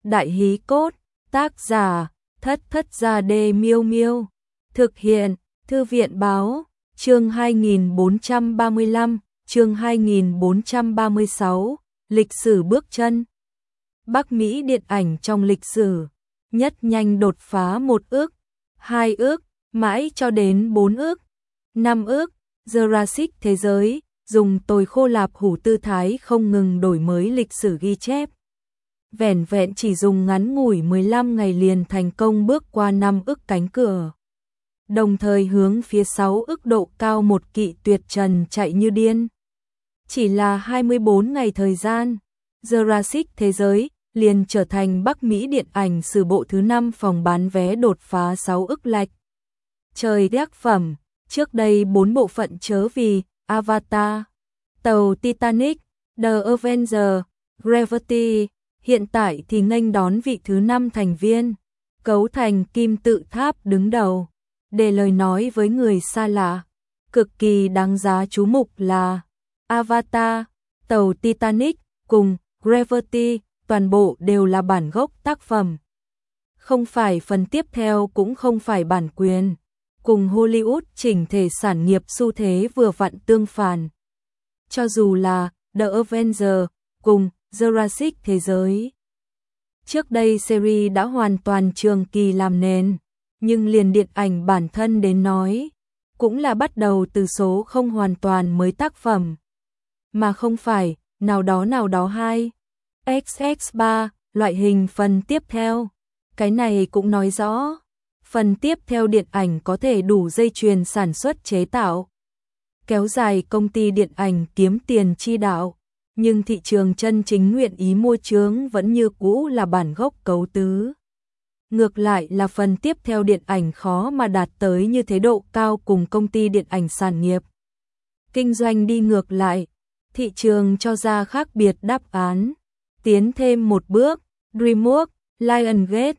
Đại Hí Cốt, tác giả, Thất Gia Đê Miêu Miêu, thực hiện, Thư viện báo, chương 2435, chương 2436, lịch sử bước chân. Bắc Mỹ điện ảnh trong lịch sử, nhất nhanh đột phá 1 ức, 2 ức, mãi cho đến 4 ức, 5 ức, Jurassic thế giới, dùng tồi khô lạp hủ tư thái không ngừng đổi mới lịch sử ghi chép. Vẻn vẹn chỉ dùng ngắn ngủi 15 ngày liền thành công bước qua 5 ức cánh cửa. Đồng thời hướng phía 6 ức độ cao một kỵ tuyệt trần chạy như điên. Chỉ là 24 ngày thời gian, Jurassic thế giới liền trở thành Bắc Mỹ điện ảnh sử bộ thứ 5 phòng bán vé đột phá 6 ức lạch. Trời tác phẩm, trước đây 4 bộ phận chớ vì Avatar, tàu Titanic, The Avenger, Gravity, hiện tại thì nghênh đón vị thứ 5 thành viên, cấu thành kim tự tháp đứng đầu. Để lời nói với người xa lạ, cực kỳ đáng giá chú mục là Avatar, tàu Titanic cùng Gravity, toàn bộ đều là bản gốc tác phẩm. Không phải phần tiếp theo cũng không phải bản quyền, cùng Hollywood chỉnh thể sản nghiệp xu thế vừa vặn tương phản. Cho dù là The Avenger cùng Jurassic thế giới. Trước đây series đã hoàn toàn trường kỳ làm nền, nhưng liền điện ảnh bản thân đến nói, cũng là bắt đầu từ số không hoàn toàn mới tác phẩm, mà không phải nào đó 2, XX3, loại hình phần tiếp theo. Cái này cũng nói rõ, phần tiếp theo điện ảnh có thể đủ dây chuyền sản xuất chế tạo, kéo dài công ty điện ảnh kiếm tiền chi đạo, nhưng thị trường chân chính nguyện ý mua chướng vẫn như cũ là bản gốc cấu tứ. Ngược lại là phần tiếp theo điện ảnh khó mà đạt tới như thế độ cao cùng công ty điện ảnh sản nghiệp. Kinh doanh đi ngược lại, thị trường cho ra khác biệt đáp án. Tiến thêm một bước, DreamWorks, Lionsgate,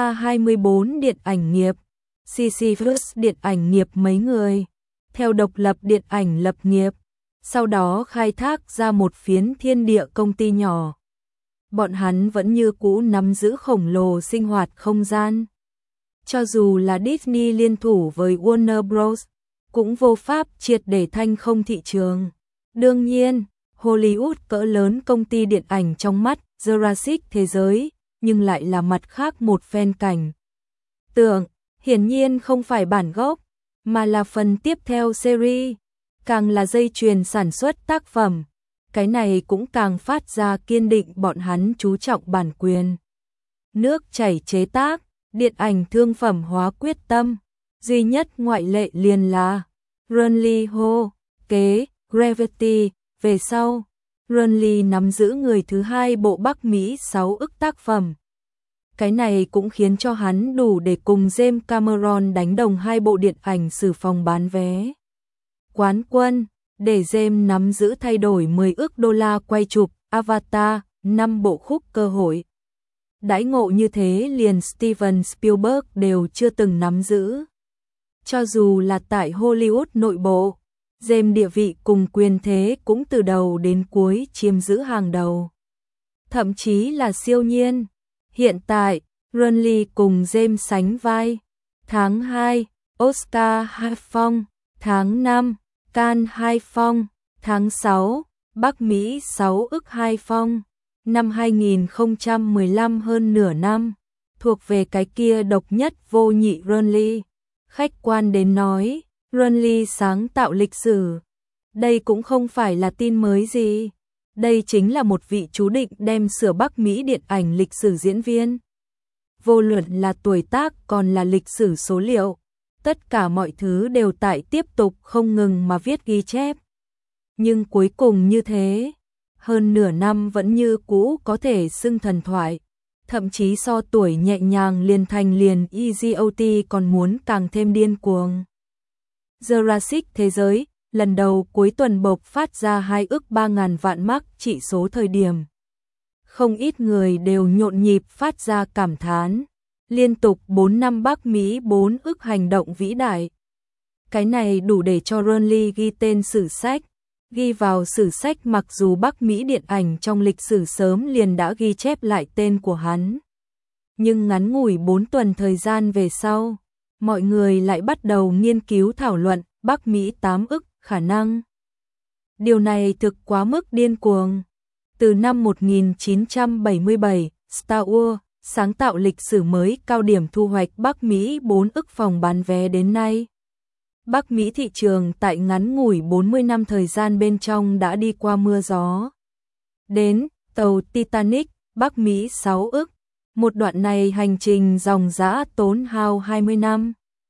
A24 điện ảnh nghiệp, Sisyphus điện ảnh nghiệp mấy người, theo độc lập điện ảnh lập nghiệp, sau đó khai thác ra một phiến thiên địa công ty nhỏ. Bọn hắn vẫn như cũ nắm giữ khổng lồ sinh hoạt không gian. Cho dù là Disney liên thủ với Warner Bros, cũng vô pháp triệt để thanh không thị trường. Đương nhiên, Hollywood cỡ lớn công ty điện ảnh trong mắt Jurassic thế giới, nhưng lại là mặt khác một phen cảnh tượng, hiển nhiên không phải bản gốc, mà là phần tiếp theo series, càng là dây chuyền sản xuất tác phẩm. Cái này cũng càng phát ra kiên định bọn hắn chú trọng bản quyền. Nước chảy chế tác, điện ảnh thương phẩm hóa quyết tâm, duy nhất ngoại lệ liền là Ronnie Ho, kế Gravity, về sau, Ronnie nắm giữ người thứ 2 bộ Bắc Mỹ 6 ức tác phẩm. Cái này cũng khiến cho hắn đủ để cùng James Cameron đánh đồng 2 bộ điện ảnh sử phòng bán vé quán quân, để James nắm giữ thay đổi 10 ức đô la quay chụp Avatar, 5 bộ khúc cơ hội. Đãi ngộ như thế liền Steven Spielberg đều chưa từng nắm giữ. Cho dù là tại Hollywood nội bộ, James địa vị cùng quyền thế cũng từ đầu đến cuối chiếm giữ hàng đầu. Thậm chí là siêu nhiên. Hiện tại, Ronnie cùng James sánh vai. Tháng 2, Oscar 2 phong, tháng 5, Cannes 2 phong, tháng 6, Bắc Mỹ 6 ức 2 phong, năm 2015 hơn nửa năm, thuộc về cái kia độc nhất vô nhị Ronnie. Khách quan đến nói, Ronnie sáng tạo lịch sử. Đây cũng không phải là tin mới gì. Đây chính là một vị chú định đem sửa Bắc Mỹ điện ảnh lịch sử diễn viên. Vô luận là tuổi tác còn là lịch sử số liệu, tất cả mọi thứ đều tại tiếp tục không ngừng mà viết ghi chép. Nhưng cuối cùng như thế, hơn nửa năm vẫn như cũ có thể xưng thần thoại, thậm chí so tuổi nhẹ nhàng liền thành liền EGOT còn muốn càng thêm điên cuồng. Jurassic thế giới, lần đầu cuối tuần bộc phát ra 2 ức 3.000 vạn mắc chỉ số thời điểm. Không ít người đều nhộn nhịp phát ra cảm thán. Liên tục 4 năm Bắc Mỹ 4 ức hành động vĩ đại. Cái này đủ để cho Ronnie ghi tên sử sách. Ghi vào sử sách mặc dù Bắc Mỹ điện ảnh trong lịch sử sớm liền đã ghi chép lại tên của hắn. Nhưng ngắn ngủi 4 tuần thời gian về sau, mọi người lại bắt đầu nghiên cứu thảo luận Bắc Mỹ 8 ức khả năng. Điều này thực quá mức điên cuồng. Từ năm 1977, Star Wars sáng tạo lịch sử mới cao điểm thu hoạch Bắc Mỹ 4 ức phòng bán vé đến nay. Bắc Mỹ thị trường tại ngắn ngủi 40 năm thời gian bên trong đã đi qua mưa gió. Đến tàu Titanic, Bắc Mỹ 6 ức. Một đoạn này hành trình dòng dã tốn hao 20 năm.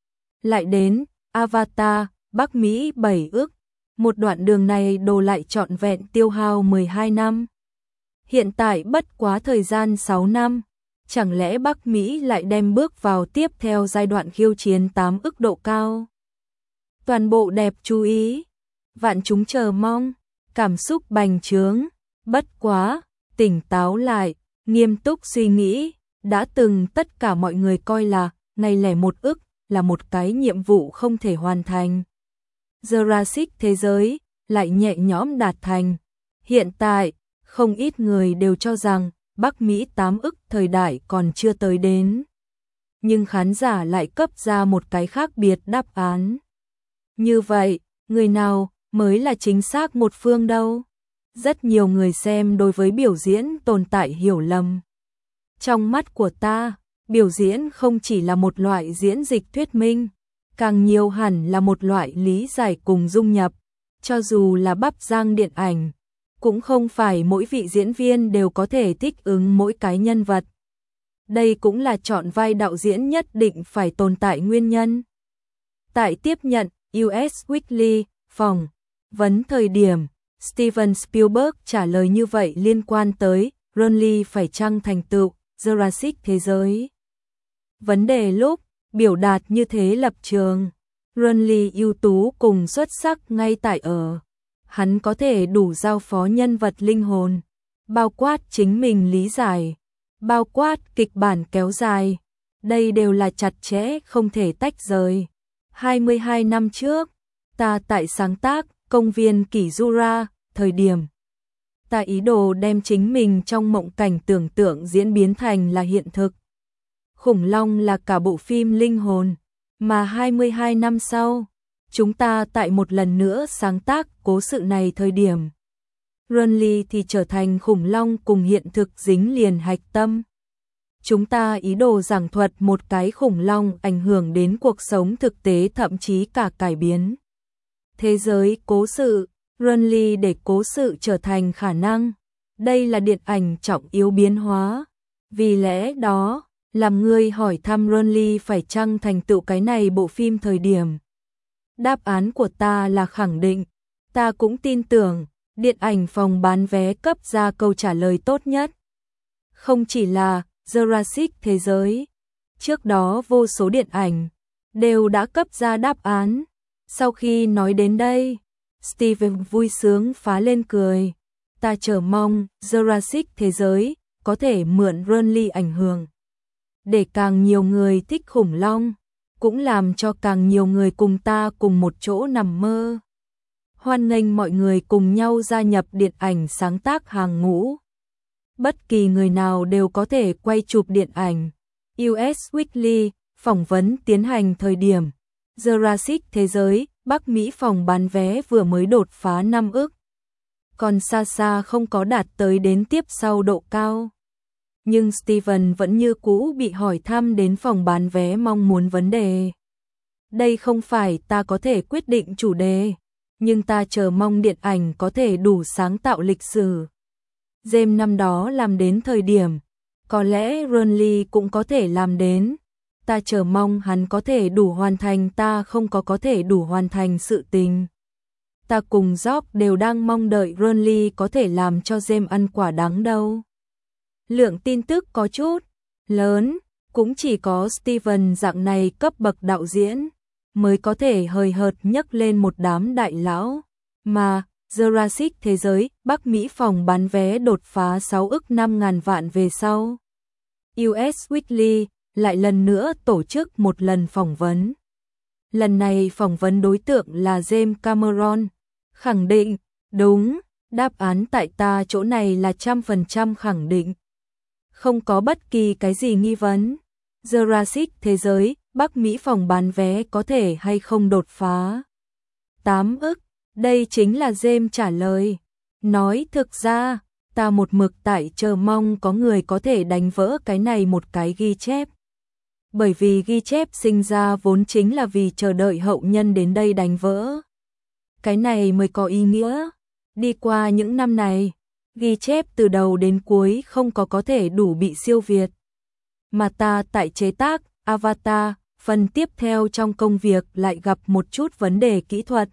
Lại đến Avatar, Bắc Mỹ 7 ức. Một đoạn đường này đổ lại trọn vẹn tiêu hao 12 năm. Hiện tại bất quá thời gian 6 năm. Chẳng lẽ Bắc Mỹ lại đem bước vào tiếp theo giai đoạn khiêu chiến 8 ức độ cao? Toàn bộ đẹp chú ý. Vạn chúng chờ mong. Cảm xúc bành trướng. Bất quá, tỉnh táo lại, nghiêm túc suy nghĩ. Đã từng tất cả mọi người coi là ngày lẻ 1 ức là một cái nhiệm vụ không thể hoàn thành. Jurassic thế giới lại nhẹ nhõm đạt thành. Hiện tại, không ít người đều cho rằng Bắc Mỹ 8 ức thời đại còn chưa tới đến. Nhưng khán giả lại cấp ra một cái khác biệt đáp án. Như vậy, người nào mới là chính xác một phương đâu? Rất nhiều người xem đối với biểu diễn tồn tại hiểu lầm. Trong mắt của ta, biểu diễn không chỉ là một loại diễn dịch thuyết minh, càng nhiều hẳn là một loại lý giải cùng dung nhập. Cho dù là bắp rang điện ảnh, cũng không phải mỗi vị diễn viên đều có thể thích ứng mỗi cái nhân vật. Đây cũng là chọn vai đạo diễn nhất định phải tồn tại nguyên nhân. Tại tiếp nhận US Weekly, phỏng vấn thời điểm, Steven Spielberg trả lời như vậy liên quan tới Ridley phải chăng thành tựu Jurassic thế giới. Vấn đề lúc biểu đạt như thế lập trường, Ridley ưu tú cùng xuất sắc ngay tại ở hắn có thể đủ giao phó nhân vật linh hồn, bao quát chính mình lý giải, bao quát kịch bản kéo dài. Đây đều là chặt chẽ không thể tách rời. 22 năm trước, ta tại sáng tác Công viên Kỷ Jura, thời điểm ta ý đồ đem chính mình trong mộng cảnh tưởng tượng diễn biến thành là hiện thực. Khủng long là cả bộ phim linh hồn, mà 22 năm sau, chúng ta tại một lần nữa sáng tác cố sự này thời điểm. Ridley thì trở thành khủng long cùng hiện thực dính liền hạch tâm. Chúng ta ý đồ giảng thuật một cái khủng long ảnh hưởng đến cuộc sống thực tế thậm chí cả cải biến thế giới cố sự. Ridley để cố sự trở thành khả năng. Đây là điện ảnh trọng yếu biến hóa. Vì lẽ đó, làm người hỏi thăm Ridley phải chăng thành tựu cái này bộ phim thời điểm. Đáp án của ta là khẳng định. Ta cũng tin tưởng, điện ảnh phòng bán vé cấp ra câu trả lời tốt nhất. Không chỉ là Jurassic thế giới. Trước đó vô số điện ảnh đều đã cấp ra đáp án. Sau khi nói đến đây, Steven vui sướng phá lên cười. Ta chờ mong Jurassic thế giới có thể mượn Ridley ảnh hưởng để càng nhiều người thích khủng long, cũng làm cho càng nhiều người cùng ta cùng một chỗ nằm mơ. Hoan nghênh mọi người cùng nhau gia nhập điện ảnh sáng tác hàng ngũ. Bất kỳ người nào đều có thể quay chụp điện ảnh. US Weekly, phỏng vấn tiến hành thời điểm Jurassic thế giới, Bắc Mỹ phòng bán vé vừa mới đột phá 5 ức. Còn xa xa không có đạt tới đến tiếp sau độ cao. Nhưng Steven vẫn như cũ bị hỏi thăm đến phòng bán vé mong muốn vấn đề. Đây không phải ta có thể quyết định chủ đề, nhưng ta chờ mong điện ảnh có thể đủ sáng tạo lịch sử. James năm đó làm đến thời điểm, có lẽ Ridley cũng có thể làm đến. Ta chờ mong hắn có thể đủ hoàn thành ta không có thể đủ hoàn thành sự tình. Ta cùng George đều đang mong đợi Ridley có thể làm cho James ăn quả đắng đâu. Lượng tin tức có chút lớn, cũng chỉ có Steven dạng này cấp bậc đạo diễn mới có thể hời hợt nhấc lên một đám đại lão. Mà Jurassic thế giới, Bắc Mỹ phòng bán vé đột phá 6 ức 5.000 vạn về sau. US Weekly lại lần nữa tổ chức một lần phỏng vấn. Lần này phỏng vấn đối tượng là James Cameron, khẳng định, đúng, đáp án tại ta chỗ này là 100% khẳng định. Không có bất kỳ cái gì nghi vấn. Jurassic thế giới, Bắc Mỹ phòng bán vé có thể hay không đột phá 8 ức, đây chính là James trả lời. Nói thực ra, ta một mực tại chờ mong có người có thể đánh vỡ cái này một cái ghi chép. Bởi vì ghi chép sinh ra vốn chính là vì chờ đợi hậu nhân đến đây đánh vỡ. Cái này mới có ý nghĩa. Đi qua những năm này, ghi chép từ đầu đến cuối không có thể đủ bị siêu việt. Mà ta tại chế tác Avatar, phần tiếp theo trong công việc lại gặp một chút vấn đề kỹ thuật.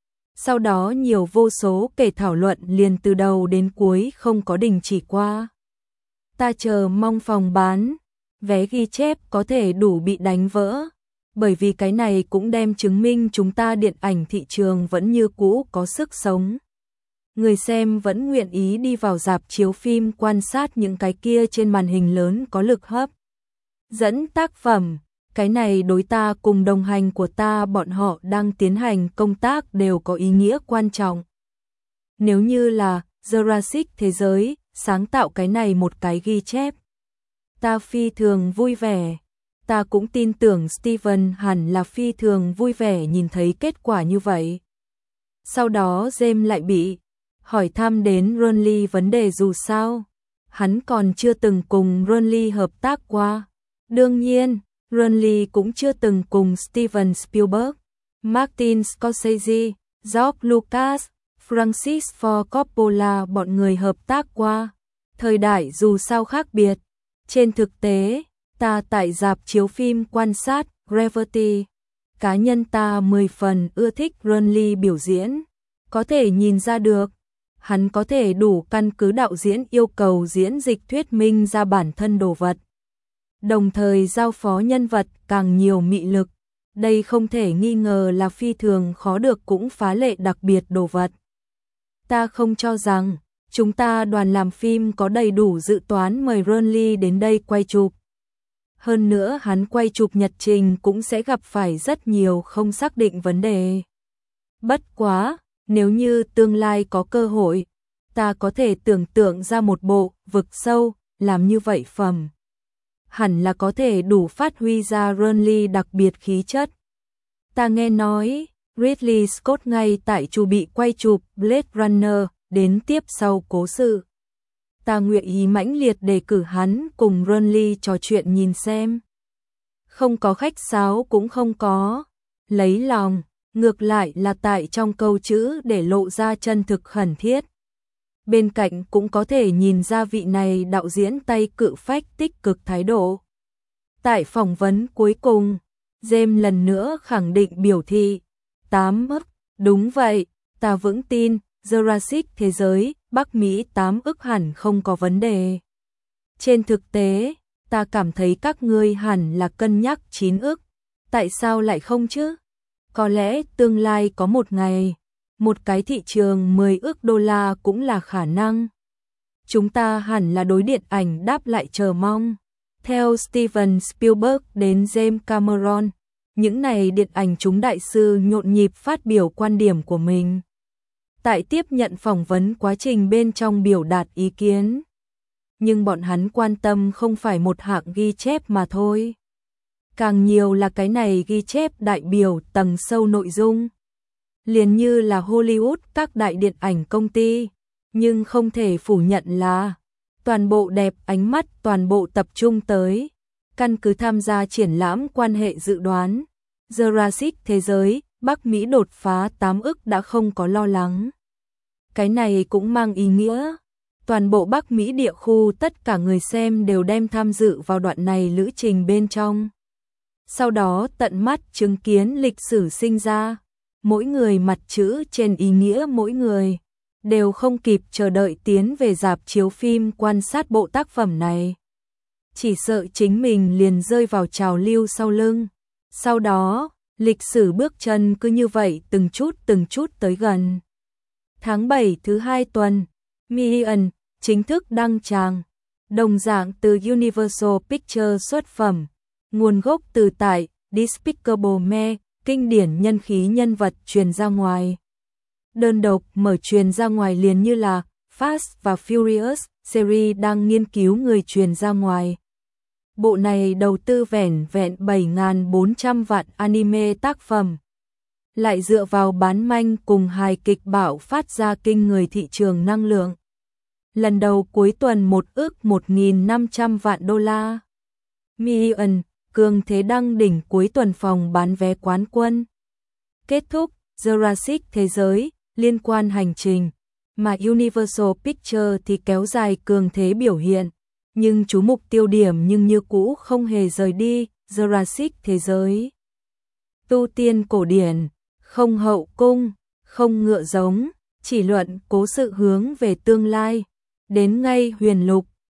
Sau đó nhiều vô số kể thảo luận liền từ đầu đến cuối không có đình chỉ qua. Ta chờ mong phòng bán vé ghi chép có thể đủ bị đánh vỡ, bởi vì cái này cũng đem chứng minh chúng ta điện ảnh thị trường vẫn như cũ có sức sống. Người xem vẫn nguyện ý đi vào rạp chiếu phim quan sát những cái kia trên màn hình lớn có lực hấp dẫn tác phẩm. Cái này đối ta cùng đồng hành của ta bọn họ đang tiến hành công tác đều có ý nghĩa quan trọng. Nếu như là Jurassic thế giới sáng tạo cái này một cái ghi chép, ta phi thường vui vẻ. Ta cũng tin tưởng Steven hẳn là phi thường vui vẻ nhìn thấy kết quả như vậy. Sau đó James lại bị hỏi thăm đến Ron Lee vấn đề, dù sao hắn còn chưa từng cùng Ron Lee hợp tác qua. Đương nhiên, Ron Lee cũng chưa từng cùng Steven Spielberg, Martin Scorsese, George Lucas, Francis Ford Coppola bọn người hợp tác qua. Thời đại dù sao khác biệt. Trên thực tế, ta tại rạp chiếu phim quan sát Gravity. Cá nhân ta 10 phần ưa thích Ron Lee biểu diễn. Có thể nhìn ra được, hắn có thể đủ căn cứ đạo diễn yêu cầu diễn dịch thuyết minh ra bản thân đồ vật. Đồng thời giao phó nhân vật càng nhiều mị lực. Đây không thể nghi ngờ là phi thường khó được cũng phá lệ đặc biệt đồ vật. Ta không cho rằng chúng ta đoàn làm phim có đầy đủ dự toán mời Ron Lee đến đây quay chụp. Hơn nữa hắn quay chụp nhật trình cũng sẽ gặp phải rất nhiều không xác định vấn đề. Bất quá, nếu như tương lai có cơ hội, ta có thể tưởng tượng ra một bộ vực sâu, làm như vậy phẩm. Hẳn là có thể đủ phát huy ra Ron Lee đặc biệt khí chất. Ta nghe nói, Ridley Scott ngay tại chuẩn bị quay chụp Blade Runner đến tiếp sau cố sự. Ta nguyện ý mãnh liệt đề cử hắn cùng Ron Lee trò chuyện nhìn xem. Không có khách sáo cũng không có lấy lòng, ngược lại là tại trong câu chữ để lộ ra chân thực khẩn thiết. Bên cạnh cũng có thể nhìn ra vị này đạo diễn tay cự phách tích cực thái độ. Tại phỏng vấn cuối cùng, James lần nữa khẳng định biểu thị 8 ức, đúng vậy, ta vững tin Jurassic thế giới, Bắc Mỹ 8 ức hẳn không có vấn đề. Trên thực tế, ta cảm thấy các ngươi hẳn là cân nhắc 9 ức, tại sao lại không chứ? Có lẽ tương lai có một ngày, một cái thị trường 10 ức đô la cũng là khả năng. Chúng ta hẳn là đối điện ảnh đáp lại chờ mong. Theo Steven Spielberg đến James Cameron, những này điện ảnh chúng đại sư nhộn nhịp phát biểu quan điểm của mình. Tại tiếp nhận phỏng vấn quá trình bên trong biểu đạt ý kiến. Nhưng bọn hắn quan tâm không phải một hạng ghi chép mà thôi. Càng nhiều là cái này ghi chép đại biểu tầng sâu nội dung. Liền như là Hollywood các đại điện ảnh công ty. Nhưng không thể phủ nhận là toàn bộ đẹp ánh mắt toàn bộ tập trung tới. Căn cứ tham gia triển lãm quan hệ dự đoán. Jurassic thế giới, Bắc Mỹ đột phá 8 ức đã không có lo lắng. Cái này cũng mang ý nghĩa, toàn bộ Bắc Mỹ địa khu tất cả người xem đều đem tham dự vào đoạn này lữ trình bên trong. Sau đó tận mắt chứng kiến lịch sử sinh ra, mỗi người mặt chữ trên ý nghĩa mỗi người, đều không kịp chờ đợi tiến về rạp chiếu phim quan sát bộ tác phẩm này. Chỉ sợ chính mình liền rơi vào trào lưu sau lưng. Sau đó, lịch sử bước chân cứ như vậy từng chút tới gần. Tháng 7 thứ 2 tuần, Minion chính thức đăng tràng, đồng dạng từ Universal Pictures xuất phẩm, nguồn gốc từ tại Despicable Me, kinh điển nhân khí nhân vật truyền ra ngoài. Đơn độc mở truyền ra ngoài liền như là Fast và Furious series đang nghiên cứu người truyền ra ngoài. Bộ này đầu tư vẻn vẹn 7.400 vạn anime tác phẩm. Lại dựa vào bán manh cùng hài kịch bạo phát ra kinh người thị trường năng lượng. Lần đầu cuối tuần 1.500 vạn đô la. Million, cường thế đăng đỉnh cuối tuần phòng bán vé quán quân. Kết thúc, Jurassic Thế giới, liên quan hành trình, mà Universal Pictures thì kéo dài cường thế biểu hiện. Nhưng chú mục tiêu điểm nhưng như cũ không hề rời đi, Jurassic Thế giới. Tu tiên cổ điển, không hậu cung, không ngựa giống, chỉ luận cố sự hướng về tương lai. Đến ngay huyền lục,